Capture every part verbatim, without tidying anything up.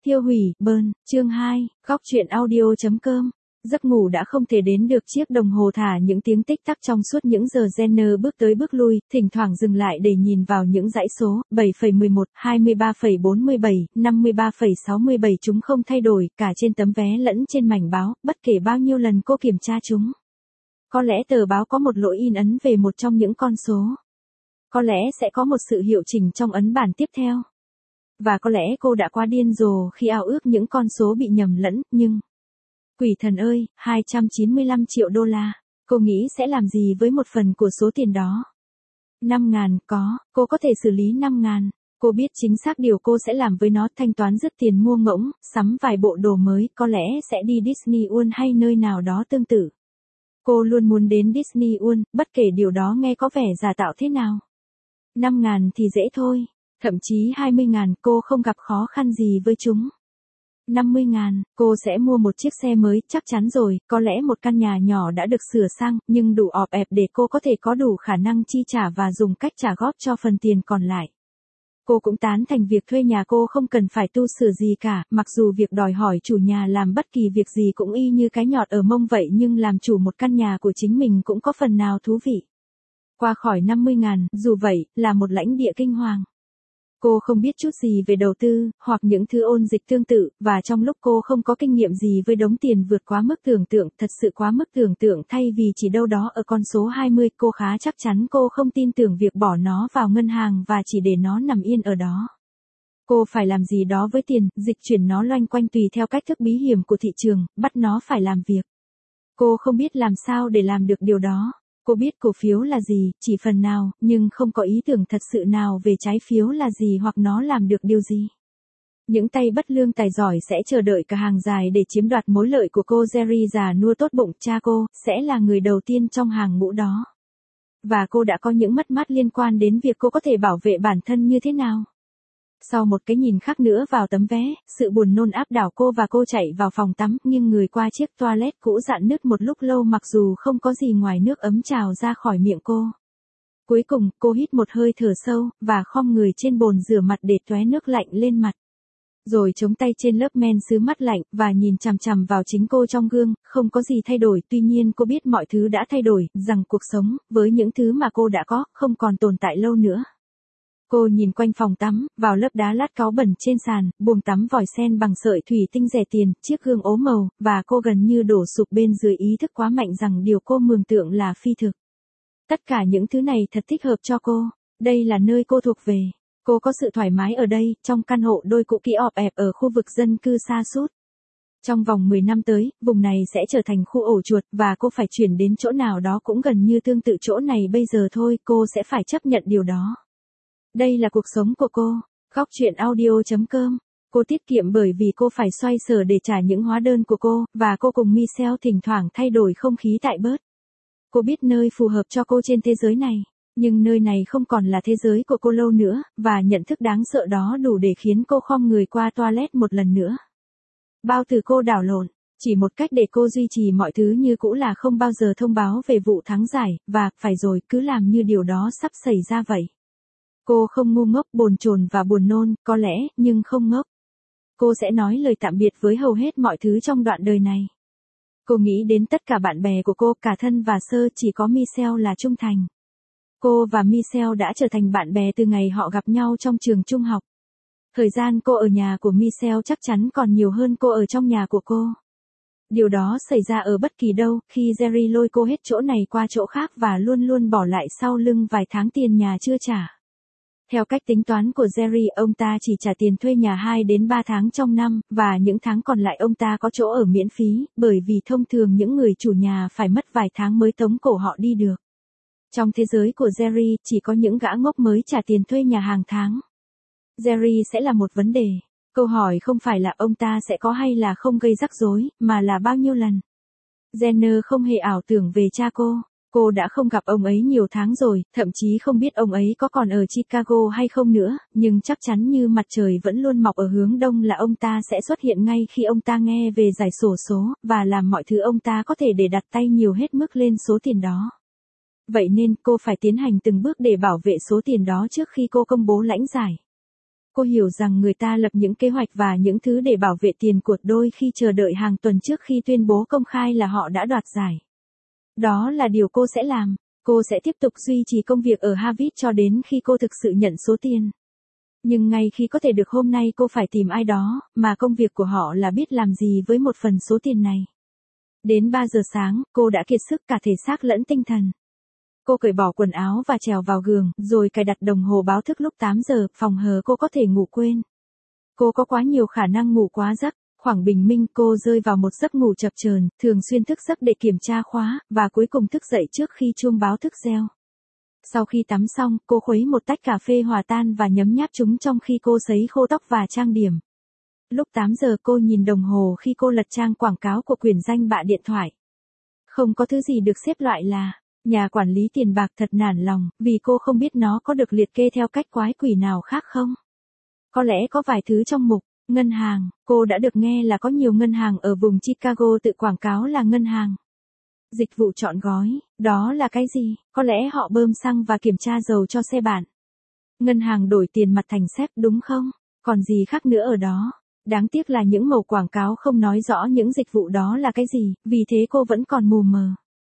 Tiêu hủy, Burn, chương hai, góc truyện audio.com. Giấc ngủ đã không thể đến được, chiếc đồng hồ thả những tiếng tích tắc trong suốt những giờ. Jenner bước tới bước lui, thỉnh thoảng dừng lại để nhìn vào những dãy số, bảy phẩy mười một, hai mươi ba phẩy bốn mươi bảy, năm mươi ba phẩy sáu mươi bảy chúng không thay đổi, cả trên tấm vé lẫn trên mảnh báo, bất kể bao nhiêu lần cô kiểm tra chúng. Có lẽ tờ báo có một lỗi in ấn về một trong những con số. Có lẽ sẽ có một sự hiệu chỉnh trong ấn bản tiếp theo. Và có lẽ cô đã quá điên rồ khi ao ước những con số bị nhầm lẫn, nhưng... Quỷ thần ơi, hai trăm chín mươi lăm triệu đô la, cô nghĩ sẽ làm gì với một phần của số tiền đó? năm ngàn, có, cô có thể xử lý năm ngàn. Cô biết chính xác điều cô sẽ làm với nó, thanh toán dứt tiền mua ngỗng, sắm vài bộ đồ mới, có lẽ sẽ đi Disney World hay nơi nào đó tương tự. Cô luôn muốn đến Disney World, bất kể điều đó nghe có vẻ giả tạo thế nào. năm ngàn thì dễ thôi. Thậm chí hai mươi ngàn, cô không gặp khó khăn gì với chúng. năm mươi ngàn, cô sẽ mua một chiếc xe mới, chắc chắn rồi, có lẽ một căn nhà nhỏ đã được sửa sang, nhưng đủ ọp ẹp để cô có thể có đủ khả năng chi trả và dùng cách trả góp cho phần tiền còn lại. Cô cũng tán thành việc thuê nhà, cô không cần phải tu sửa gì cả, mặc dù việc đòi hỏi chủ nhà làm bất kỳ việc gì cũng y như cái nhọt ở mông vậy, nhưng làm chủ một căn nhà của chính mình cũng có phần nào thú vị. Qua khỏi năm mươi ngàn, dù vậy, là một lãnh địa kinh hoàng. Cô không biết chút gì về đầu tư, hoặc những thứ ôn dịch tương tự, và trong lúc cô không có kinh nghiệm gì với đống tiền vượt quá mức tưởng tượng, thật sự quá mức tưởng tượng, thay vì chỉ đâu đó ở con số hai mươi, cô khá chắc chắn cô không tin tưởng việc bỏ nó vào ngân hàng và chỉ để nó nằm yên ở đó. Cô phải làm gì đó với tiền, dịch chuyển nó loanh quanh tùy theo cách thức bí hiểm của thị trường, bắt nó phải làm việc. Cô không biết làm sao để làm được điều đó. Cô biết cổ phiếu là gì, chỉ phần nào, nhưng không có ý tưởng thật sự nào về trái phiếu là gì hoặc nó làm được điều gì. Những tay bất lương tài giỏi sẽ chờ đợi cả hàng dài để chiếm đoạt mối lợi của cô. Jerry già nua tốt bụng, cha cô, sẽ là người đầu tiên trong hàng ngũ đó. Và cô đã có những mất mát liên quan đến việc cô có thể bảo vệ bản thân như thế nào. Sau một cái nhìn khác nữa vào tấm vé, sự buồn nôn áp đảo cô và cô chạy vào phòng tắm, nghiêng người qua chiếc toilet cũ rạn nứt một lúc lâu mặc dù không có gì ngoài nước ấm trào ra khỏi miệng cô. Cuối cùng, cô hít một hơi thở sâu, và khom người trên bồn rửa mặt để tóe nước lạnh lên mặt. Rồi chống tay trên lớp men sứ mắt lạnh, và nhìn chằm chằm vào chính cô trong gương, không có gì thay đổi, tuy nhiên cô biết mọi thứ đã thay đổi, rằng cuộc sống, với những thứ mà cô đã có, không còn tồn tại lâu nữa. Cô nhìn quanh phòng tắm, vào lớp đá lát cáu bẩn trên sàn, buồng tắm vòi sen bằng sợi thủy tinh rẻ tiền, chiếc gương ố màu, và cô gần như đổ sụp bên dưới ý thức quá mạnh rằng điều cô mường tượng là phi thực. Tất cả những thứ này thật thích hợp cho cô, đây là nơi cô thuộc về. Cô có sự thoải mái ở đây, trong căn hộ đôi cũ kỹ ọp ẹp ở khu vực dân cư sa sút. Trong vòng mười năm tới, vùng này sẽ trở thành khu ổ chuột, và cô phải chuyển đến chỗ nào đó cũng gần như tương tự chỗ này bây giờ thôi, cô sẽ phải chấp nhận điều đó. Đây là cuộc sống của cô. Góc truyện audio.com. Cô tiết kiệm bởi vì cô phải xoay sở để trả những hóa đơn của cô, và cô cùng Michelle thỉnh thoảng thay đổi không khí tại bớt. Cô biết nơi phù hợp cho cô trên thế giới này, nhưng nơi này không còn là thế giới của cô lâu nữa, và nhận thức đáng sợ đó đủ để khiến cô khom người qua toilet một lần nữa. Bao từ cô đảo lộn, chỉ một cách để cô duy trì mọi thứ như cũ là không bao giờ thông báo về vụ thắng giải, và, phải rồi, cứ làm như điều đó sắp xảy ra vậy. Cô không ngu ngốc, bồn chồn và buồn nôn, có lẽ, nhưng không ngốc. Cô sẽ nói lời tạm biệt với hầu hết mọi thứ trong đoạn đời này. Cô nghĩ đến tất cả bạn bè của cô, cả thân và sơ, chỉ có Michelle là trung thành. Cô và Michelle đã trở thành bạn bè từ ngày họ gặp nhau trong trường trung học. Thời gian cô ở nhà của Michelle chắc chắn còn nhiều hơn cô ở trong nhà của cô. Điều đó xảy ra ở bất kỳ đâu, khi Jerry lôi cô hết chỗ này qua chỗ khác và luôn luôn bỏ lại sau lưng vài tháng tiền nhà chưa trả. Theo cách tính toán của Jerry, ông ta chỉ trả tiền thuê nhà hai đến ba tháng trong năm, và những tháng còn lại ông ta có chỗ ở miễn phí, bởi vì thông thường những người chủ nhà phải mất vài tháng mới tống cổ họ đi được. Trong thế giới của Jerry, chỉ có những gã ngốc mới trả tiền thuê nhà hàng tháng. Jerry sẽ là một vấn đề. Câu hỏi không phải là ông ta sẽ có hay là không gây rắc rối, mà là bao nhiêu lần. Jenner không hề ảo tưởng về cha cô. Cô đã không gặp ông ấy nhiều tháng rồi, thậm chí không biết ông ấy có còn ở Chicago hay không nữa, nhưng chắc chắn như mặt trời vẫn luôn mọc ở hướng đông là ông ta sẽ xuất hiện ngay khi ông ta nghe về giải xổ số, và làm mọi thứ ông ta có thể để đặt tay nhiều hết mức lên số tiền đó. Vậy nên cô phải tiến hành từng bước để bảo vệ số tiền đó trước khi cô công bố lãnh giải. Cô hiểu rằng người ta lập những kế hoạch và những thứ để bảo vệ tiền của đôi khi chờ đợi hàng tuần trước khi tuyên bố công khai là họ đã đoạt giải. Đó là điều cô sẽ làm. Cô sẽ tiếp tục duy trì công việc ở Harvard cho đến khi cô thực sự nhận số tiền. Nhưng ngay khi có thể được hôm nay cô phải tìm ai đó, mà công việc của họ là biết làm gì với một phần số tiền này. Đến ba giờ sáng, cô đã kiệt sức cả thể xác lẫn tinh thần. Cô cởi bỏ quần áo và trèo vào giường, rồi cài đặt đồng hồ báo thức lúc tám giờ, phòng hờ cô có thể ngủ quên. Cô có quá nhiều khả năng ngủ quá giấc. Khoảng bình minh cô rơi vào một giấc ngủ chập chờn, thường xuyên thức giấc để kiểm tra khóa, và cuối cùng thức dậy trước khi chuông báo thức reo. Sau khi tắm xong, cô khuấy một tách cà phê hòa tan và nhấm nháp chúng trong khi cô sấy khô tóc và trang điểm. Lúc tám giờ cô nhìn đồng hồ khi cô lật trang quảng cáo của quyển danh bạ điện thoại. Không có thứ gì được xếp loại là nhà quản lý tiền bạc, thật nản lòng, vì cô không biết nó có được liệt kê theo cách quái quỷ nào khác không. Có lẽ có vài thứ trong mục ngân hàng, cô đã được nghe là có nhiều ngân hàng ở vùng Chicago tự quảng cáo là ngân hàng. Dịch vụ trọn gói, đó là cái gì? Có lẽ họ bơm xăng và kiểm tra dầu cho xe bạn. Ngân hàng đổi tiền mặt thành séc đúng không? Còn gì khác nữa ở đó? Đáng tiếc là những mẩu quảng cáo không nói rõ những dịch vụ đó là cái gì, vì thế cô vẫn còn mù mờ.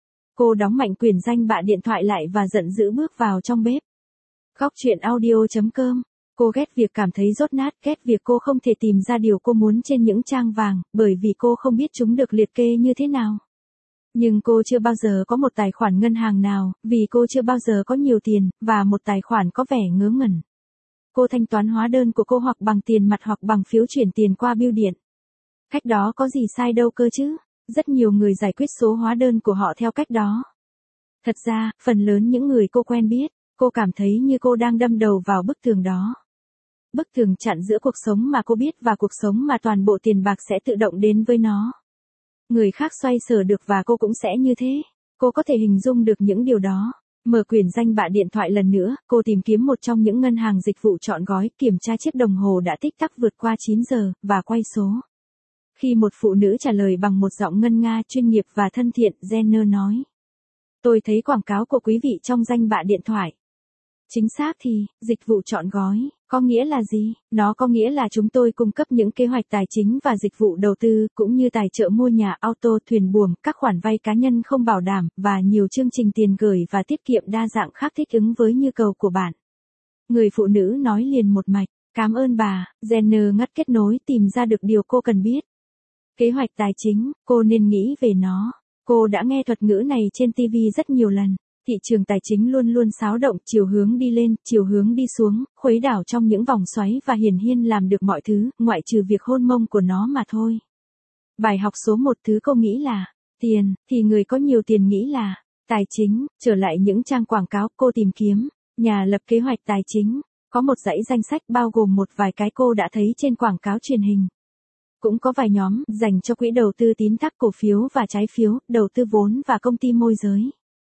Cô đóng mạnh quyển danh bạ điện thoại lại và giận dữ bước vào trong bếp. Góc truyện audio chấm com. Cô ghét việc cảm thấy dốt nát, ghét việc cô không thể tìm ra điều cô muốn trên những trang vàng, bởi vì cô không biết chúng được liệt kê như thế nào. Nhưng cô chưa bao giờ có một tài khoản ngân hàng nào, vì cô chưa bao giờ có nhiều tiền, và một tài khoản có vẻ ngớ ngẩn. Cô thanh toán hóa đơn của cô hoặc bằng tiền mặt hoặc bằng phiếu chuyển tiền qua bưu điện. Cách đó có gì sai đâu cơ chứ? Rất nhiều người giải quyết số hóa đơn của họ theo cách đó. Thật ra, phần lớn những người cô quen biết, cô cảm thấy như cô đang đâm đầu vào bức tường đó. Bức tường chặn giữa cuộc sống mà cô biết và cuộc sống mà toàn bộ tiền bạc sẽ tự động đến với nó. Người khác xoay sở được và cô cũng sẽ như thế. Cô có thể hình dung được những điều đó. Mở quyển danh bạ điện thoại lần nữa, cô tìm kiếm một trong những ngân hàng dịch vụ trọn gói, kiểm tra chiếc đồng hồ đã tích tắc vượt qua chín giờ, và quay số. Khi một phụ nữ trả lời bằng một giọng ngân nga, chuyên nghiệp và thân thiện, Jenner nói. Tôi thấy quảng cáo của quý vị trong danh bạ điện thoại. Chính xác thì, dịch vụ trọn gói, có nghĩa là gì? Nó có nghĩa là chúng tôi cung cấp những kế hoạch tài chính và dịch vụ đầu tư, cũng như tài trợ mua nhà, auto, thuyền buồm, các khoản vay cá nhân không bảo đảm, và nhiều chương trình tiền gửi và tiết kiệm đa dạng khác thích ứng với nhu cầu của bạn. Người phụ nữ nói liền một mạch, cảm ơn bà. Jenner ngắt kết nối, tìm ra được điều cô cần biết. Kế hoạch tài chính, cô nên nghĩ về nó. Cô đã nghe thuật ngữ này trên ti vi rất nhiều lần. Thị trường tài chính luôn luôn xáo động, chiều hướng đi lên, chiều hướng đi xuống, khuấy đảo trong những vòng xoáy và hiển nhiên làm được mọi thứ, ngoại trừ việc hôn mông của nó mà thôi. Bài học số một, thứ cô nghĩ là tiền, thì người có nhiều tiền nghĩ là tài chính. Trở lại những trang quảng cáo, cô tìm kiếm nhà lập kế hoạch tài chính. Có một dãy danh sách bao gồm một vài cái cô đã thấy trên quảng cáo truyền hình. Cũng có vài nhóm dành cho quỹ đầu tư tín thác cổ phiếu và trái phiếu, đầu tư vốn và công ty môi giới.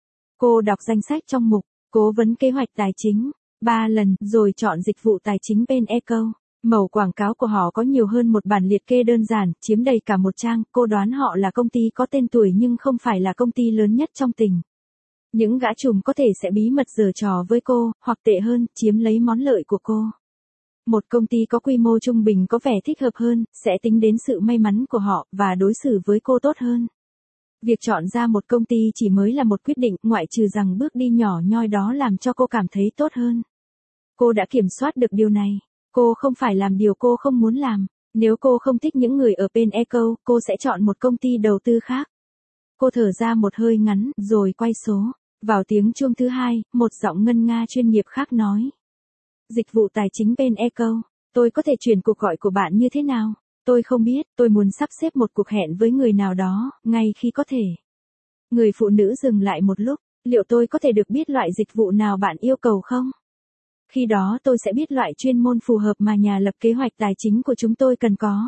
Cô đọc danh sách trong mục cố vấn kế hoạch tài chính ba lần, rồi chọn dịch vụ tài chính bên Eco. Mẩu quảng cáo của họ có nhiều hơn một bản liệt kê đơn giản, chiếm đầy cả một trang. Cô đoán họ là công ty có tên tuổi nhưng không phải là công ty lớn nhất trong tỉnh. Những gã trùm có thể sẽ bí mật giở trò với cô, hoặc tệ hơn, chiếm lấy món lợi của cô. Một công ty có quy mô trung bình có vẻ thích hợp hơn, sẽ tính đến sự may mắn của họ, và đối xử với cô tốt hơn. Việc chọn ra một công ty chỉ mới là một quyết định, ngoại trừ rằng bước đi nhỏ nhoi đó làm cho cô cảm thấy tốt hơn. Cô đã kiểm soát được điều này. Cô không phải làm điều cô không muốn làm. Nếu cô không thích những người ở bên Eco, cô sẽ chọn một công ty đầu tư khác. Cô thở ra một hơi ngắn, rồi quay số. Vào tiếng chuông thứ hai, một giọng ngân nga chuyên nghiệp khác nói. Dịch vụ tài chính bên Eco, tôi có thể chuyển cuộc gọi của bạn như thế nào? Tôi không biết, tôi muốn sắp xếp một cuộc hẹn với người nào đó, ngay khi có thể. Người phụ nữ dừng lại một lúc, liệu tôi có thể được biết loại dịch vụ nào bạn yêu cầu không? Khi đó tôi sẽ biết loại chuyên môn phù hợp mà nhà lập kế hoạch tài chính của chúng tôi cần có.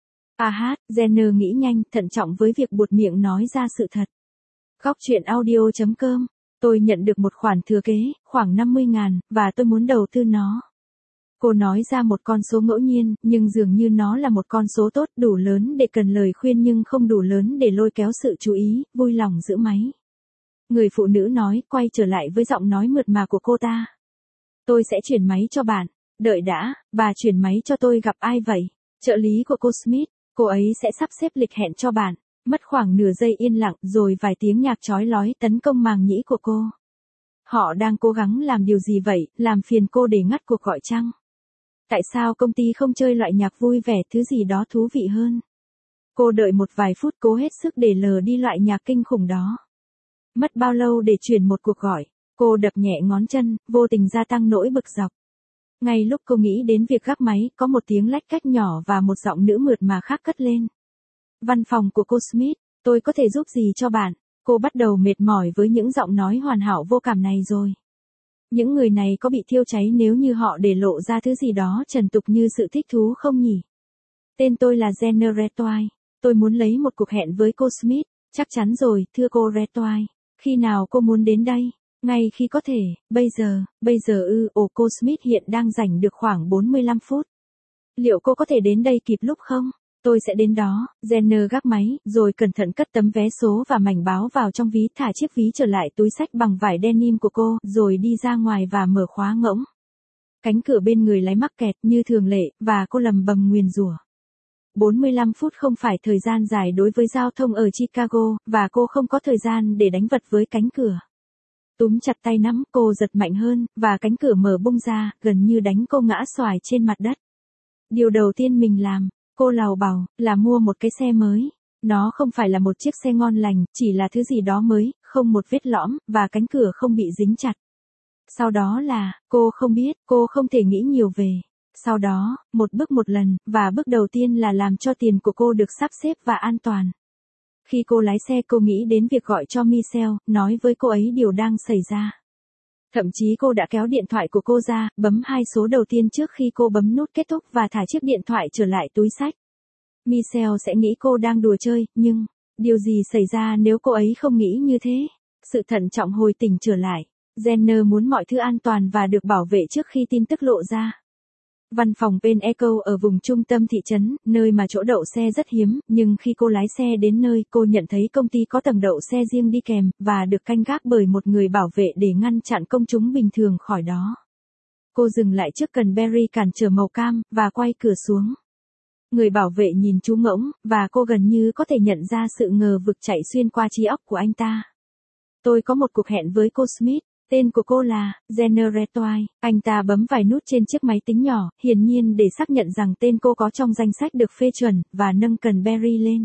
À hát, Jenner nghĩ nhanh, thận trọng với việc buột miệng nói ra sự thật. Góc truyện audio chấm com. Tôi nhận được một khoản thừa kế, khoảng năm mươi ngàn, và tôi muốn đầu tư nó. Cô nói ra một con số ngẫu nhiên, nhưng dường như nó là một con số tốt, đủ lớn để cần lời khuyên nhưng không đủ lớn để lôi kéo sự chú ý, vui lòng giữ máy. Người phụ nữ nói, quay trở lại với giọng nói mượt mà của cô ta. Tôi sẽ chuyển máy cho bạn. Đợi đã, bà chuyển máy cho tôi gặp ai vậy? Trợ lý của cô Smith, cô ấy sẽ sắp xếp lịch hẹn cho bạn. Mất khoảng nửa giây yên lặng rồi vài tiếng nhạc chói lói tấn công màng nhĩ của cô. Họ đang cố gắng làm điều gì vậy, làm phiền cô để ngắt cuộc gọi chăng? Tại sao công ty không chơi loại nhạc vui vẻ, thứ gì đó thú vị hơn? Cô đợi một vài phút cố hết sức để lờ đi loại nhạc kinh khủng đó. Mất bao lâu để chuyển một cuộc gọi? Cô đập nhẹ ngón chân, vô tình gia tăng nỗi bực dọc. Ngay lúc cô nghĩ đến việc gác máy, có một tiếng lách cách nhỏ và một giọng nữ mượt mà khác cất lên. Văn phòng của cô Smith, tôi có thể giúp gì cho bạn? Cô bắt đầu mệt mỏi với những giọng nói hoàn hảo vô cảm này rồi. Những người này có bị thiêu cháy nếu như họ để lộ ra thứ gì đó trần tục như sự thích thú không nhỉ? Tên tôi là Jenner Retway. Tôi muốn lấy một cuộc hẹn với cô Smith. Chắc chắn rồi, thưa cô Retway. Khi nào cô muốn đến đây? Ngay khi có thể, bây giờ, bây giờ ư, ồ cô Smith hiện đang rảnh được khoảng bốn mươi lăm phút. Liệu cô có thể đến đây kịp lúc không? Tôi sẽ đến đó. Jenner gác máy, rồi cẩn thận cất tấm vé số và mảnh báo vào trong ví, thả chiếc ví trở lại túi xách bằng vải denim của cô, rồi đi ra ngoài và mở khóa ngỗng. Cánh cửa bên người lái mắc kẹt như thường lệ, và cô lầm bầm nguyền rủa. bốn mươi lăm phút không phải thời gian dài đối với giao thông ở Chicago, và cô không có thời gian để đánh vật với cánh cửa. Túm chặt tay nắm, cô giật mạnh hơn, và cánh cửa mở bung ra, gần như đánh cô ngã xoài trên mặt đất. Điều đầu tiên mình làm, cô lào bảo, là mua một cái xe mới. Nó không phải là một chiếc xe ngon lành, chỉ là thứ gì đó mới, không một vết lõm, và cánh cửa không bị dính chặt. Sau đó là, cô không biết, cô không thể nghĩ nhiều về. Sau đó, một bước một lần, và bước đầu tiên là làm cho tiền của cô được sắp xếp và an toàn. Khi cô lái xe cô nghĩ đến việc gọi cho Michelle, nói với cô ấy điều đang xảy ra. Thậm chí cô đã kéo điện thoại của cô ra, bấm hai số đầu tiên trước khi cô bấm nút kết thúc và thả chiếc điện thoại trở lại túi xách. Michelle sẽ nghĩ cô đang đùa chơi, nhưng, điều gì xảy ra nếu cô ấy không nghĩ như thế? Sự thận trọng hồi tỉnh trở lại. Jenner muốn mọi thứ an toàn và được bảo vệ trước khi tin tức lộ ra. Văn phòng bên Echo ở vùng trung tâm thị trấn, nơi mà chỗ đậu xe rất hiếm, nhưng khi cô lái xe đến nơi, cô nhận thấy công ty có tầng đậu xe riêng đi kèm, và được canh gác bởi một người bảo vệ để ngăn chặn công chúng bình thường khỏi đó. Cô dừng lại trước cần Berry cản trở màu cam, và quay cửa xuống. Người bảo vệ nhìn chú ngỗng, và cô gần như có thể nhận ra sự ngờ vực chạy xuyên qua trí óc của anh ta. Tôi có một cuộc hẹn với cô Smith. Tên của cô là Jenner Retway. Anh ta bấm vài nút trên chiếc máy tính nhỏ, hiển nhiên để xác nhận rằng tên cô có trong danh sách được phê chuẩn, và nâng cần Berry lên.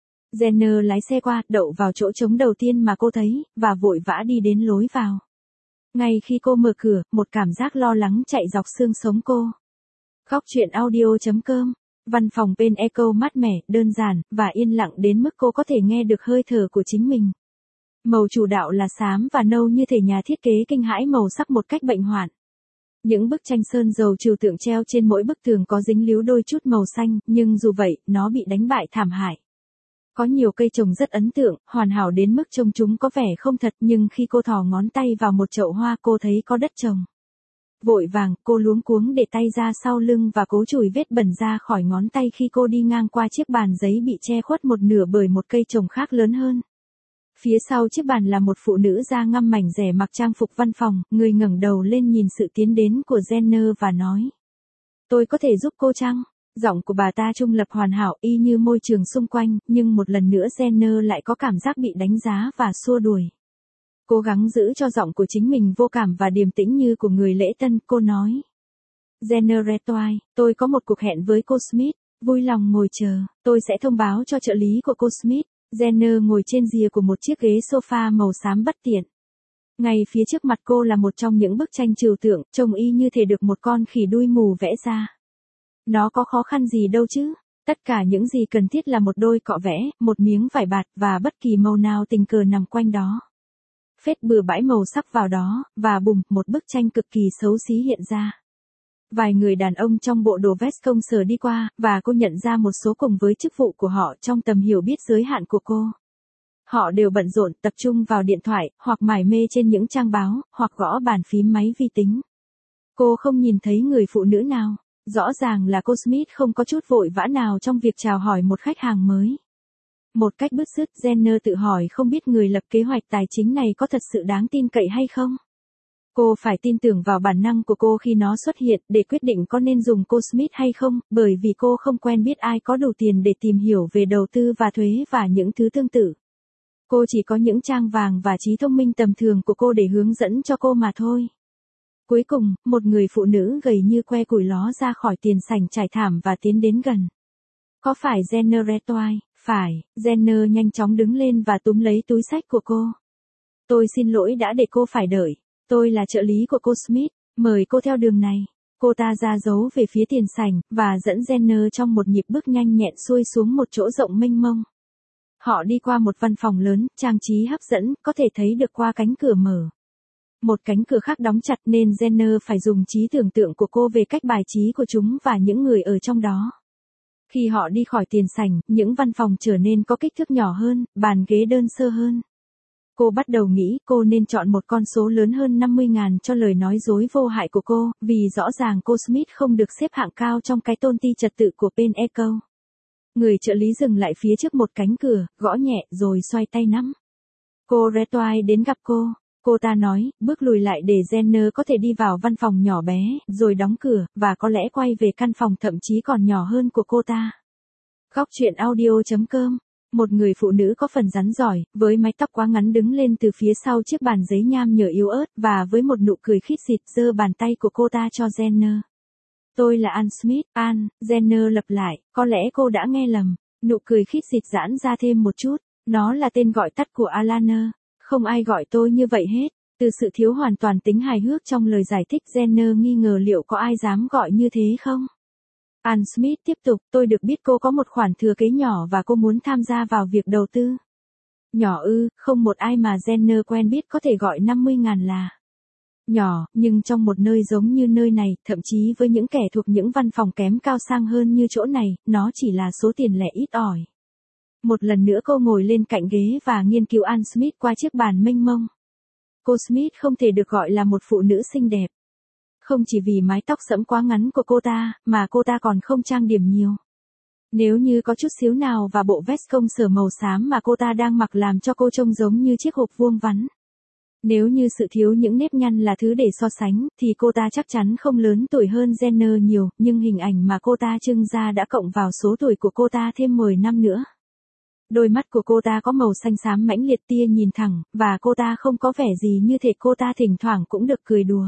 Jenner lái xe qua, đậu vào chỗ trống đầu tiên mà cô thấy, và vội vã đi đến lối vào. Ngay khi cô mở cửa, một cảm giác lo lắng chạy dọc xương sống cô. Góc chuyện audio chấm com. Văn phòng bên Echo mát mẻ, đơn giản, và yên lặng đến mức cô có thể nghe được hơi thở của chính mình. Màu chủ đạo là xám và nâu như thể nhà thiết kế kinh hãi màu sắc một cách bệnh hoạn. Những bức tranh sơn dầu trừu tượng treo trên mỗi bức tường có dính líu đôi chút màu xanh, nhưng dù vậy, nó bị đánh bại thảm hại. Có nhiều cây trồng rất ấn tượng, hoàn hảo đến mức trông chúng có vẻ không thật, nhưng khi cô thò ngón tay vào một chậu hoa cô thấy có đất trồng. Vội vàng, cô luống cuống để tay ra sau lưng và cố chùi vết bẩn ra khỏi ngón tay khi cô đi ngang qua chiếc bàn giấy bị che khuất một nửa bởi một cây trồng khác lớn hơn. Phía sau chiếc bàn là một phụ nữ da ngăm mảnh rẻ mặc trang phục văn phòng, người ngẩng đầu lên nhìn sự tiến đến của Jenner và nói. Tôi có thể giúp cô chăng? Giọng của bà ta trung lập hoàn hảo y như môi trường xung quanh, nhưng một lần nữa Jenner lại có cảm giác bị đánh giá và xua đuổi. Cố gắng giữ cho giọng của chính mình vô cảm và điềm tĩnh như của người lễ tân, cô nói. Jenner Retway, tôi có một cuộc hẹn với cô Smith, vui lòng ngồi chờ, tôi sẽ thông báo cho trợ lý của cô Smith. Jenner ngồi trên rìa của một chiếc ghế sofa màu xám bất tiện. Ngay phía trước mặt cô là một trong những bức tranh trừu tượng, trông y như thể được một con khỉ đuôi mù vẽ ra. Nó có khó khăn gì đâu chứ, tất cả những gì cần thiết là một đôi cọ vẽ, một miếng vải bạt, và bất kỳ màu nào tình cờ nằm quanh đó. Phết bừa bãi màu sắc vào đó, và bùm, một bức tranh cực kỳ xấu xí hiện ra. Vài người đàn ông trong bộ đồ vest công sở đi qua, và cô nhận ra một số cùng với chức vụ của họ trong tầm hiểu biết giới hạn của cô. Họ đều bận rộn, tập trung vào điện thoại, hoặc mải mê trên những trang báo, hoặc gõ bàn phím máy vi tính. Cô không nhìn thấy người phụ nữ nào. Rõ ràng là cô Smith không có chút vội vã nào trong việc chào hỏi một khách hàng mới. Một cách bứt rứt, Jenner tự hỏi không biết người lập kế hoạch tài chính này có thật sự đáng tin cậy hay không. Cô phải tin tưởng vào bản năng của cô khi nó xuất hiện để quyết định có nên dùng cô Smith hay không, bởi vì cô không quen biết ai có đủ tiền để tìm hiểu về đầu tư và thuế và những thứ tương tự. Cô chỉ có những trang vàng và trí thông minh tầm thường của cô để hướng dẫn cho cô mà thôi. Cuối cùng, một người phụ nữ gầy như que củi ló ra khỏi tiền sảnh trải thảm và tiến đến gần. Có phải Jenner Retway? Phải, Jenner nhanh chóng đứng lên và túm lấy túi xách của cô. Tôi xin lỗi đã để cô phải đợi. Tôi là trợ lý của cô Smith, mời cô theo đường này. Cô ta ra dấu về phía tiền sảnh, và dẫn Jenner trong một nhịp bước nhanh nhẹn xuôi xuống một chỗ rộng mênh mông. Họ đi qua một văn phòng lớn, trang trí hấp dẫn, có thể thấy được qua cánh cửa mở. Một cánh cửa khác đóng chặt nên Jenner phải dùng trí tưởng tượng của cô về cách bài trí của chúng và những người ở trong đó. Khi họ đi khỏi tiền sảnh, những văn phòng trở nên có kích thước nhỏ hơn, bàn ghế đơn sơ hơn. Cô bắt đầu nghĩ cô nên chọn một con số lớn hơn năm mươi ngàn cho lời nói dối vô hại của cô, vì rõ ràng cô Smith không được xếp hạng cao trong cái tôn ti trật tự của Pen Echo. Người trợ lý dừng lại phía trước một cánh cửa, gõ nhẹ rồi xoay tay nắm. Cô Retway đến gặp cô. Cô ta nói, bước lùi lại để Jenner có thể đi vào văn phòng nhỏ bé, rồi đóng cửa, và có lẽ quay về căn phòng thậm chí còn nhỏ hơn của cô ta. Góc truyện audio chấm com. Một người phụ nữ có phần rắn giỏi, với mái tóc quá ngắn đứng lên từ phía sau chiếc bàn giấy nham nhở yếu ớt, và với một nụ cười khít khịt giơ bàn tay của cô ta cho Jenner. Tôi là Ann Smith. Ann, Jenner lặp lại, có lẽ cô đã nghe lầm. Nụ cười khít khịt giãn ra thêm một chút. Nó là tên gọi tắt của Alana. Không ai gọi tôi như vậy hết. Từ sự thiếu hoàn toàn tính hài hước trong lời giải thích, Jenner nghi ngờ liệu có ai dám gọi như thế không. Ann Smith tiếp tục, tôi được biết cô có một khoản thừa kế nhỏ và cô muốn tham gia vào việc đầu tư. Nhỏ ư, không một ai mà Jenner quen biết có thể gọi năm mươi ngàn là nhỏ, nhưng trong một nơi giống như nơi này, thậm chí với những kẻ thuộc những văn phòng kém cao sang hơn như chỗ này, nó chỉ là số tiền lẻ ít ỏi. Một lần nữa cô ngồi lên cạnh ghế và nghiên cứu Ann Smith qua chiếc bàn mênh mông. Cô Smith không thể được gọi là một phụ nữ xinh đẹp. Không chỉ vì mái tóc sẫm quá ngắn của cô ta, mà cô ta còn không trang điểm nhiều. Nếu như có chút xíu nào và bộ vest công sở màu xám mà cô ta đang mặc làm cho cô trông giống như chiếc hộp vuông vắn. Nếu như sự thiếu những nếp nhăn là thứ để so sánh, thì cô ta chắc chắn không lớn tuổi hơn Jenner nhiều, nhưng hình ảnh mà cô ta trưng ra đã cộng vào số tuổi của cô ta thêm mười năm nữa. Đôi mắt của cô ta có màu xanh xám mãnh liệt, tia nhìn thẳng, và cô ta không có vẻ gì như thể cô ta thỉnh thoảng cũng được cười đùa.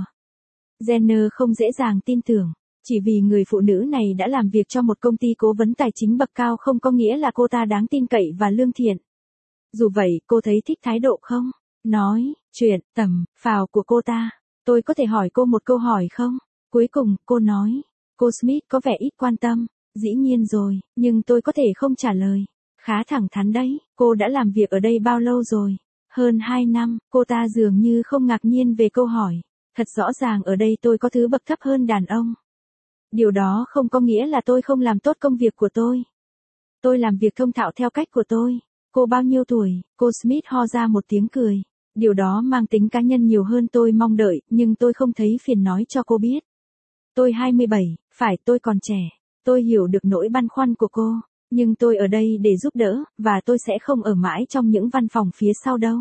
Jenner không dễ dàng tin tưởng. Chỉ vì người phụ nữ này đã làm việc cho một công ty cố vấn tài chính bậc cao không có nghĩa là cô ta đáng tin cậy và lương thiện. Dù vậy, cô thấy thích thái độ không? Nói, chuyện, tầm, phào của cô ta. Tôi có thể hỏi cô một câu hỏi không? Cuối cùng, cô nói. Cô Smith có vẻ ít quan tâm. Dĩ nhiên rồi, nhưng tôi có thể không trả lời. Khá thẳng thắn đấy, cô đã làm việc ở đây bao lâu rồi? Hơn hai năm, cô ta dường như không ngạc nhiên về câu hỏi. Thật rõ ràng ở đây tôi có thứ bậc thấp hơn đàn ông. Điều đó không có nghĩa là tôi không làm tốt công việc của tôi. Tôi làm việc thông thạo theo cách của tôi. Cô bao nhiêu tuổi? Cô Smith ho ra một tiếng cười. Điều đó mang tính cá nhân nhiều hơn tôi mong đợi, nhưng tôi không thấy phiền nói cho cô biết. Tôi hai mươi bảy, phải, tôi còn trẻ. Tôi hiểu được nỗi băn khoăn của cô, nhưng tôi ở đây để giúp đỡ, và tôi sẽ không ở mãi trong những văn phòng phía sau đâu.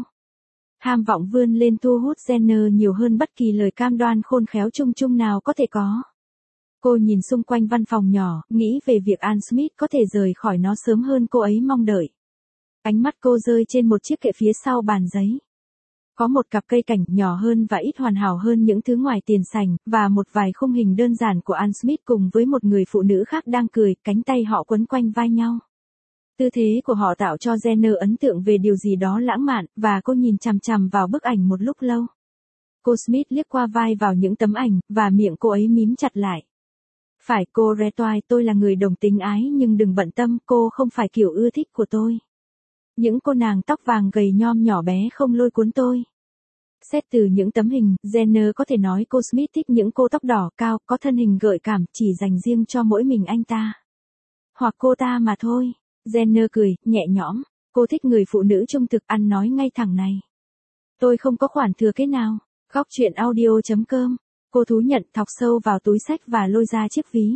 Ham vọng vươn lên thu hút Jenner nhiều hơn bất kỳ lời cam đoan khôn khéo chung chung nào có thể có. Cô nhìn xung quanh văn phòng nhỏ, nghĩ về việc Ann Smith có thể rời khỏi nó sớm hơn cô ấy mong đợi. Ánh mắt cô rơi trên một chiếc kệ phía sau bàn giấy. Có một cặp cây cảnh nhỏ hơn và ít hoàn hảo hơn những thứ ngoài tiền sảnh, và một vài khung hình đơn giản của Ann Smith cùng với một người phụ nữ khác đang cười, cánh tay họ quấn quanh vai nhau. Tư thế của họ tạo cho Jenner ấn tượng về điều gì đó lãng mạn, và cô nhìn chằm chằm vào bức ảnh một lúc lâu. Cô Smith liếc qua vai vào những tấm ảnh, và miệng cô ấy mím chặt lại. Phải, cô Retway, tôi là người đồng tính ái, nhưng đừng bận tâm, cô không phải kiểu ưa thích của tôi. Những cô nàng tóc vàng gầy nhom nhỏ bé không lôi cuốn tôi. Xét từ những tấm hình, Jenner có thể nói cô Smith thích những cô tóc đỏ cao, có thân hình gợi cảm, chỉ dành riêng cho mỗi mình anh ta. Hoặc cô ta mà thôi. Jenner cười, nhẹ nhõm. Cô thích người phụ nữ trung thực, ăn nói ngay thẳng này. Tôi không có khoản thừa kế nào. Góc truyện audio chấm com. Cô thú nhận, thọc sâu vào túi xách và lôi ra chiếc ví.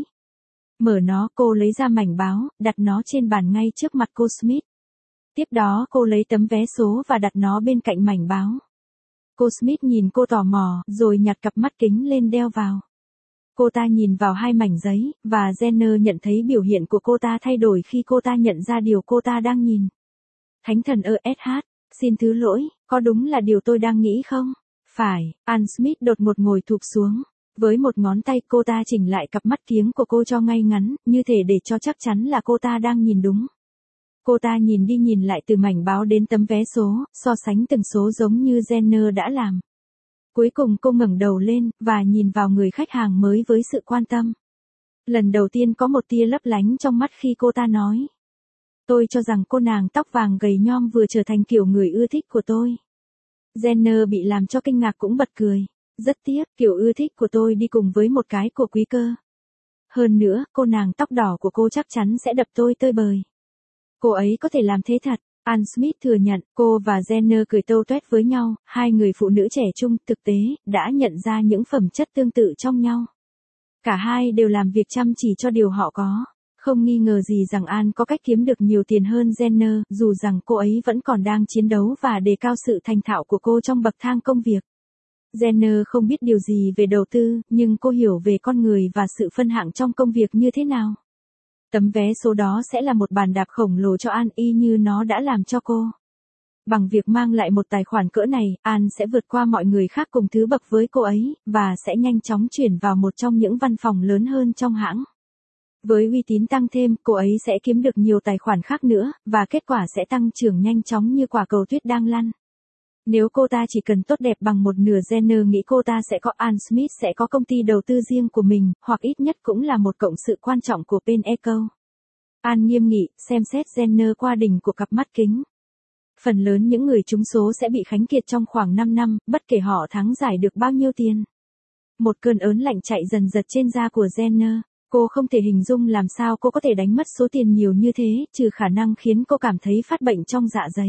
Mở nó, cô lấy ra mảnh báo, đặt nó trên bàn ngay trước mặt cô Smith. Tiếp đó cô lấy tấm vé số và đặt nó bên cạnh mảnh báo. Cô Smith nhìn cô tò mò, rồi nhặt cặp mắt kính lên đeo vào. Cô ta nhìn vào hai mảnh giấy, và Jenner nhận thấy biểu hiện của cô ta thay đổi khi cô ta nhận ra điều cô ta đang nhìn. Thánh thần ơ ét hát, xin thứ lỗi, có đúng là điều tôi đang nghĩ không? Phải, Ann Smith đột ngột ngồi thụp xuống. Với một ngón tay cô ta chỉnh lại cặp mắt kiếng của cô cho ngay ngắn, như thể để cho chắc chắn là cô ta đang nhìn đúng. Cô ta nhìn đi nhìn lại từ mảnh báo đến tấm vé số, so sánh từng số giống như Jenner đã làm. Cuối cùng cô ngẩng đầu lên, và nhìn vào người khách hàng mới với sự quan tâm. Lần đầu tiên có một tia lấp lánh trong mắt khi cô ta nói. Tôi cho rằng cô nàng tóc vàng gầy nhom vừa trở thành kiểu người ưa thích của tôi. Jenner bị làm cho kinh ngạc cũng bật cười. Rất tiếc, kiểu ưa thích của tôi đi cùng với một cái của quý cơ. Hơn nữa, cô nàng tóc đỏ của cô chắc chắn sẽ đập tôi tơi bời. Cô ấy có thể làm thế thật. Ann Smith thừa nhận, cô và Jenner cười tâu tuét với nhau, hai người phụ nữ trẻ trung, thực tế, đã nhận ra những phẩm chất tương tự trong nhau. Cả hai đều làm việc chăm chỉ cho điều họ có. Không nghi ngờ gì rằng Ann có cách kiếm được nhiều tiền hơn Jenner, dù rằng cô ấy vẫn còn đang chiến đấu và đề cao sự thành thạo của cô trong bậc thang công việc. Jenner không biết điều gì về đầu tư, nhưng cô hiểu về con người và sự phân hạng trong công việc như thế nào. Tấm vé số đó sẽ là một bàn đạp khổng lồ cho Ann y như nó đã làm cho cô. Bằng việc mang lại một tài khoản cỡ này, Ann sẽ vượt qua mọi người khác cùng thứ bậc với cô ấy, và sẽ nhanh chóng chuyển vào một trong những văn phòng lớn hơn trong hãng. Với uy tín tăng thêm, cô ấy sẽ kiếm được nhiều tài khoản khác nữa, và kết quả sẽ tăng trưởng nhanh chóng như quả cầu tuyết đang lăn. Nếu cô ta chỉ cần tốt đẹp bằng một nửa, Jenner nghĩ cô ta sẽ có Ann Smith sẽ có công ty đầu tư riêng của mình, hoặc ít nhất cũng là một cộng sự quan trọng của Pinnacle. Ann nghiêm nghị, xem xét Jenner qua đỉnh của cặp mắt kính. Phần lớn những người trúng số sẽ bị khánh kiệt trong khoảng năm năm, bất kể họ thắng giải được bao nhiêu tiền. Một cơn ớn lạnh chạy dần dật trên da của Jenner. Cô không thể hình dung làm sao cô có thể đánh mất số tiền nhiều như thế, trừ khả năng khiến cô cảm thấy phát bệnh trong dạ dày.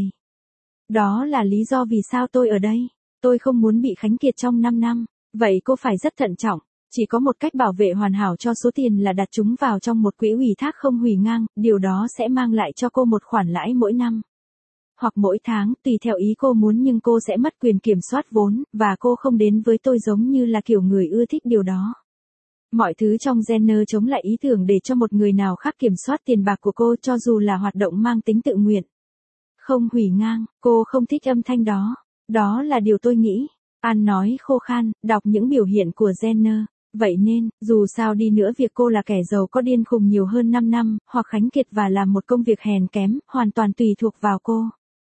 Đó là lý do vì sao tôi ở đây. Tôi không muốn bị khánh kiệt trong năm năm. Vậy cô phải rất thận trọng. Chỉ có một cách bảo vệ hoàn hảo cho số tiền là đặt chúng vào trong một quỹ ủy thác không hủy ngang, điều đó sẽ mang lại cho cô một khoản lãi mỗi năm. Hoặc mỗi tháng, tùy theo ý cô muốn, nhưng cô sẽ mất quyền kiểm soát vốn, và cô không đến với tôi giống như là kiểu người ưa thích điều đó. Mọi thứ trong Jenner chống lại ý tưởng để cho một người nào khác kiểm soát tiền bạc của cô, cho dù là hoạt động mang tính tự nguyện. Không hủy ngang, cô không thích âm thanh đó. Đó là điều tôi nghĩ. Ann nói khô khan, đọc những biểu hiện của Jenner. Vậy nên, dù sao đi nữa, việc cô là kẻ giàu có điên khùng nhiều hơn năm năm, hoặc khánh kiệt và làm một công việc hèn kém, hoàn toàn tùy thuộc vào cô.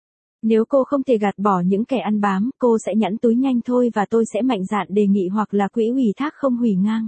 Nếu cô không thể gạt bỏ những kẻ ăn bám, cô sẽ nhẵn túi nhanh thôi, và tôi sẽ mạnh dạn đề nghị hoặc là quỹ ủy thác không hủy ngang.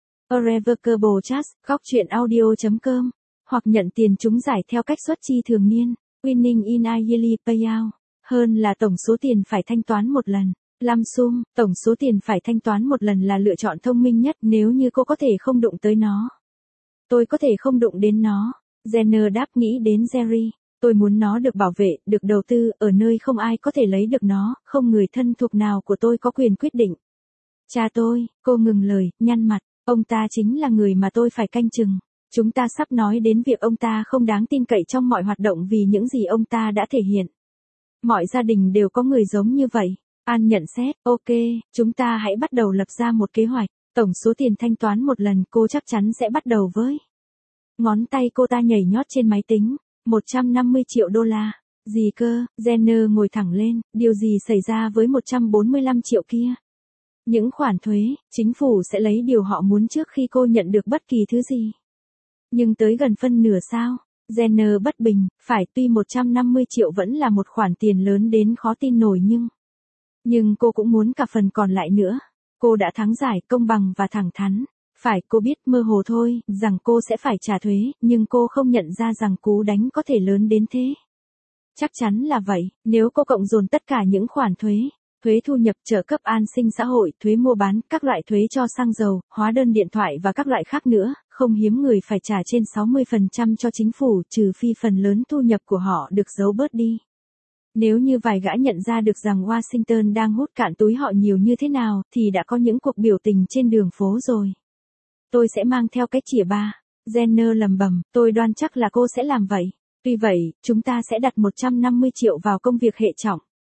Irrevocable Trust, góc truyện audio chấm com, hoặc nhận tiền trúng giải theo cách suất chi thường niên, winning in a yearly payout, hơn là tổng số tiền phải thanh toán một lần. Lump sum, tổng số tiền phải thanh toán một lần là lựa chọn thông minh nhất nếu như cô có thể không đụng tới nó. Tôi có thể không đụng đến nó. Jenner đáp, nghĩ đến Jerry. Tôi muốn nó được bảo vệ, được đầu tư, ở nơi không ai có thể lấy được nó, không người thân thuộc nào của tôi có quyền quyết định. Cha tôi, cô ngừng lời, nhăn mặt. Ông ta chính là người mà tôi phải canh chừng. Chúng ta sắp nói đến việc ông ta không đáng tin cậy trong mọi hoạt động vì những gì ông ta đã thể hiện. Mọi gia đình đều có người giống như vậy. Ann nhận xét, ok, chúng ta hãy bắt đầu lập ra một kế hoạch. Tổng số tiền thanh toán một lần cô chắc chắn sẽ bắt đầu với. Ngón tay cô ta nhảy nhót trên máy tính. một trăm năm mươi triệu đô la. Gì cơ? Jenner ngồi thẳng lên, điều gì xảy ra với một trăm bốn mươi lăm triệu kia? Những khoản thuế, chính phủ sẽ lấy điều họ muốn trước khi cô nhận được bất kỳ thứ gì. Nhưng tới gần phân nửa sao? Jenner bất bình, phải, tuy một trăm năm mươi triệu vẫn là một khoản tiền lớn đến khó tin nổi nhưng... Nhưng cô cũng muốn cả phần còn lại nữa. Cô đã thắng giải, công bằng và thẳng thắn. Phải, cô biết mơ hồ thôi, rằng cô sẽ phải trả thuế, nhưng cô không nhận ra rằng cú đánh có thể lớn đến thế. Chắc chắn là vậy, nếu cô cộng dồn tất cả những khoản thuế, thuế thu nhập, trợ cấp an sinh xã hội, thuế mua bán, các loại thuế cho xăng dầu, hóa đơn điện thoại và các loại khác nữa, không hiếm người phải trả trên sáu mươi phần trăm cho chính phủ, trừ phi phần lớn thu nhập của họ được giấu bớt đi. Nếu như vài gã nhận ra được rằng Washington đang hút cạn túi họ nhiều như thế nào, thì đã có những cuộc biểu tình trên đường phố rồi. Tôi sẽ mang theo cái chìa ba. Jenner lầm bầm, tôi đoan chắc là cô sẽ làm vậy. Tuy vậy, chúng ta sẽ đặt một trăm năm mươi triệu vào công việc hệ trọng.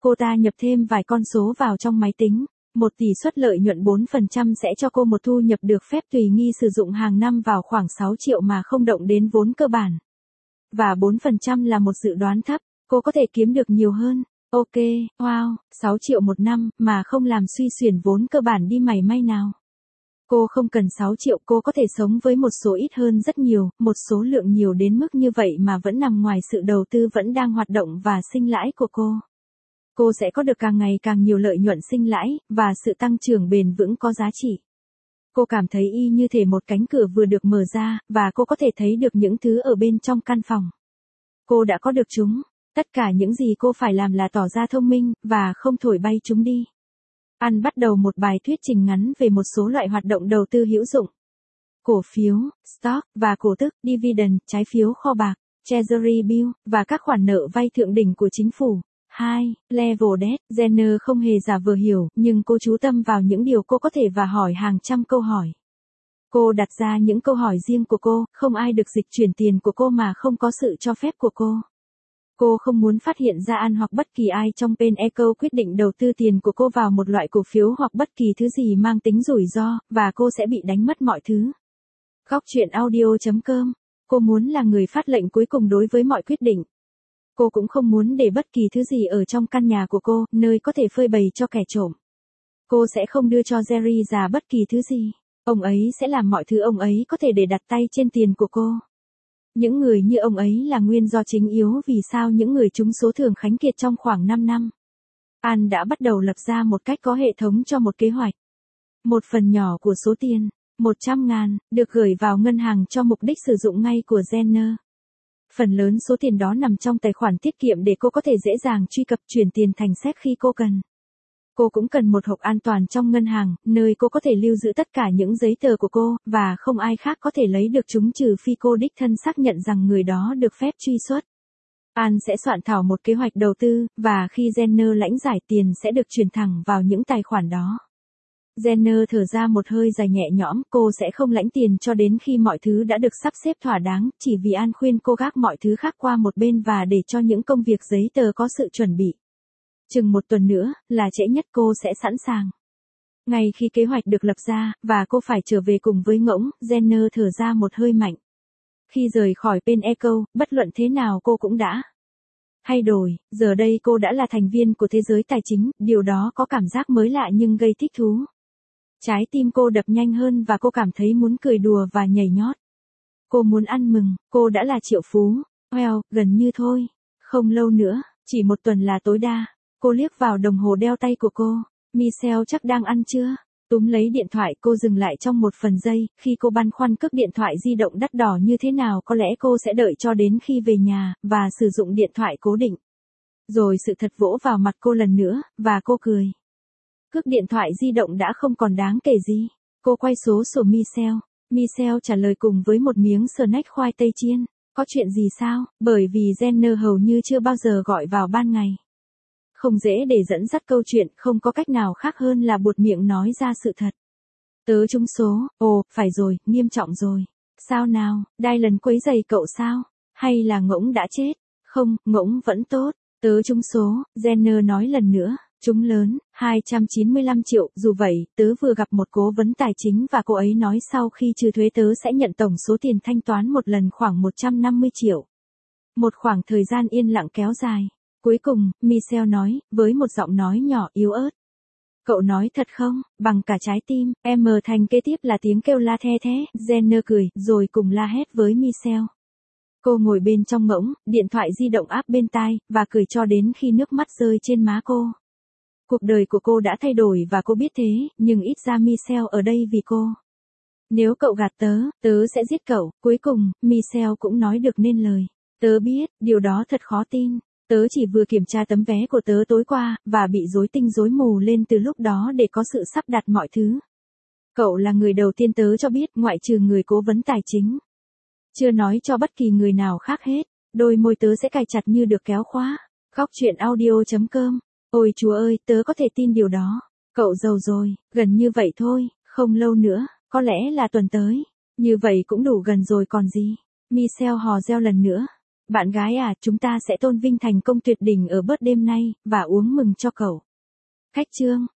Cô ta nhập thêm vài con số vào trong máy tính. Một tỷ suất lợi nhuận bốn phần trăm sẽ cho cô một thu nhập được phép tùy nghi sử dụng hàng năm vào khoảng sáu triệu mà không động đến vốn cơ bản. Và bốn phần trăm là một dự đoán thấp, cô có thể kiếm được nhiều hơn. Ok, wow, sáu triệu một năm mà không làm suy xuyển vốn cơ bản đi mảy may nào. Cô không cần sáu triệu, cô có thể sống với một số ít hơn rất nhiều, một số lượng nhiều đến mức như vậy mà vẫn nằm ngoài sự đầu tư vẫn đang hoạt động và sinh lãi của cô. Cô sẽ có được càng ngày càng nhiều lợi nhuận sinh lãi, và sự tăng trưởng bền vững có giá trị. Cô cảm thấy y như thể một cánh cửa vừa được mở ra, và cô có thể thấy được những thứ ở bên trong căn phòng. Cô đã có được chúng. Tất cả những gì cô phải làm là tỏ ra thông minh, và không thổi bay chúng đi. An bắt đầu một bài thuyết trình ngắn về một số loại hoạt động đầu tư hữu dụng. Cổ phiếu, stock, và cổ tức, dividend, trái phiếu kho bạc, treasury bill, và các khoản nợ vay thượng đỉnh của chính phủ. hai. Level debt. Jenner không hề giả vờ hiểu, nhưng cô chú tâm vào những điều cô có thể và hỏi hàng trăm câu hỏi. Cô đặt ra những câu hỏi riêng của cô, không ai được dịch chuyển tiền của cô mà không có sự cho phép của cô. Cô không muốn phát hiện ra An hoặc bất kỳ ai trong PENECO quyết định đầu tư tiền của cô vào một loại cổ phiếu hoặc bất kỳ thứ gì mang tính rủi ro, và cô sẽ bị đánh mất mọi thứ. Góc chuyện audio chấm com. Cô muốn là người phát lệnh cuối cùng đối với mọi quyết định. Cô cũng không muốn để bất kỳ thứ gì ở trong căn nhà của cô, nơi có thể phơi bày cho kẻ trộm. Cô sẽ không đưa cho Jerry ra bất kỳ thứ gì. Ông ấy sẽ làm mọi thứ ông ấy có thể để đặt tay trên tiền của cô. Những người như ông ấy là nguyên do chính yếu vì sao những người trúng số thưởng khánh kiệt trong khoảng năm năm. An đã bắt đầu lập ra một cách có hệ thống cho một kế hoạch. Một phần nhỏ của số tiền, một trăm ngàn, được gửi vào ngân hàng cho mục đích sử dụng ngay của Jenner. Phần lớn số tiền đó nằm trong tài khoản tiết kiệm để cô có thể dễ dàng truy cập chuyển tiền thành séc khi cô cần. Cô cũng cần một hộp an toàn trong ngân hàng, nơi cô có thể lưu giữ tất cả những giấy tờ của cô, và không ai khác có thể lấy được chúng trừ phi cô đích thân xác nhận rằng người đó được phép truy xuất. An sẽ soạn thảo một kế hoạch đầu tư, và khi Jenner lãnh giải tiền sẽ được chuyển thẳng vào những tài khoản đó. Jenner thở ra một hơi dài nhẹ nhõm, cô sẽ không lãnh tiền cho đến khi mọi thứ đã được sắp xếp thỏa đáng, chỉ vì An khuyên cô gác mọi thứ khác qua một bên và để cho những công việc giấy tờ có sự chuẩn bị. Chừng một tuần nữa, là trễ nhất cô sẽ sẵn sàng. Ngay khi kế hoạch được lập ra, và cô phải trở về cùng với ngỗng, Jenner thở ra một hơi mạnh. Khi rời khỏi PENECO, bất luận thế nào cô cũng đã thay đổi, giờ đây cô đã là thành viên của thế giới tài chính, điều đó có cảm giác mới lạ nhưng gây thích thú. Trái tim cô đập nhanh hơn và cô cảm thấy muốn cười đùa và nhảy nhót. Cô muốn ăn mừng, cô đã là triệu phú. Well, gần như thôi. Không lâu nữa, chỉ một tuần là tối đa. Cô liếc vào đồng hồ đeo tay của cô. Michelle chắc đang ăn chưa? Túm lấy điện thoại, cô dừng lại trong một phần giây, khi cô băn khoăn cước điện thoại di động đắt đỏ như thế nào có lẽ cô sẽ đợi cho đến khi về nhà, và sử dụng điện thoại cố định. Rồi sự thật vỗ vào mặt cô lần nữa, và cô cười. Cước điện thoại di động đã không còn đáng kể gì. Cô quay số sổ Michelle. Michelle trả lời cùng với một miếng snack khoai tây chiên. Có chuyện gì sao? Bởi vì Jenner hầu như chưa bao giờ gọi vào ban ngày. Không dễ để dẫn dắt câu chuyện, không có cách nào khác hơn là buột miệng nói ra sự thật. Tớ trúng số, ồ, phải rồi, nghiêm trọng rồi. Sao nào, Dylan quấy giày cậu sao? Hay là ngỗng đã chết? Không, ngỗng vẫn tốt. Tớ trúng số, Jenner nói lần nữa. Chúng lớn, hai trăm chín mươi lăm triệu, dù vậy, tớ vừa gặp một cố vấn tài chính và cô ấy nói sau khi trừ thuế tớ sẽ nhận tổng số tiền thanh toán một lần khoảng một trăm năm mươi triệu. Một khoảng thời gian yên lặng kéo dài. Cuối cùng, Michelle nói, với một giọng nói nhỏ yếu ớt. Cậu nói thật không? Bằng cả trái tim, em mờ thành kế tiếp là tiếng kêu la the thế, Jenner cười, rồi cùng la hét với Michelle. Cô ngồi bên trong ngỗng, điện thoại di động áp bên tai, và cười cho đến khi nước mắt rơi trên má cô. Cuộc đời của cô đã thay đổi và cô biết thế, nhưng ít ra Michelle ở đây vì cô. Nếu cậu gạt tớ, tớ sẽ giết cậu. Cuối cùng, Michelle cũng nói được nên lời. Tớ biết, điều đó thật khó tin. Tớ chỉ vừa kiểm tra tấm vé của tớ tối qua, và bị rối tinh rối mù lên từ lúc đó để có sự sắp đặt mọi thứ. Cậu là người đầu tiên tớ cho biết, ngoại trừ người cố vấn tài chính. Chưa nói cho bất kỳ người nào khác hết. Đôi môi tớ sẽ cài chặt như được kéo khóa. Góc chuyện audio chấm com. Ôi chúa ơi, tớ có thể tin điều đó. Cậu giàu rồi, gần như vậy thôi, không lâu nữa, có lẽ là tuần tới. Như vậy cũng đủ gần rồi còn gì. Michelle hò reo lần nữa. Bạn gái à, chúng ta sẽ tôn vinh thành công tuyệt đỉnh ở bớt đêm nay, và uống mừng cho cậu. Khách trương,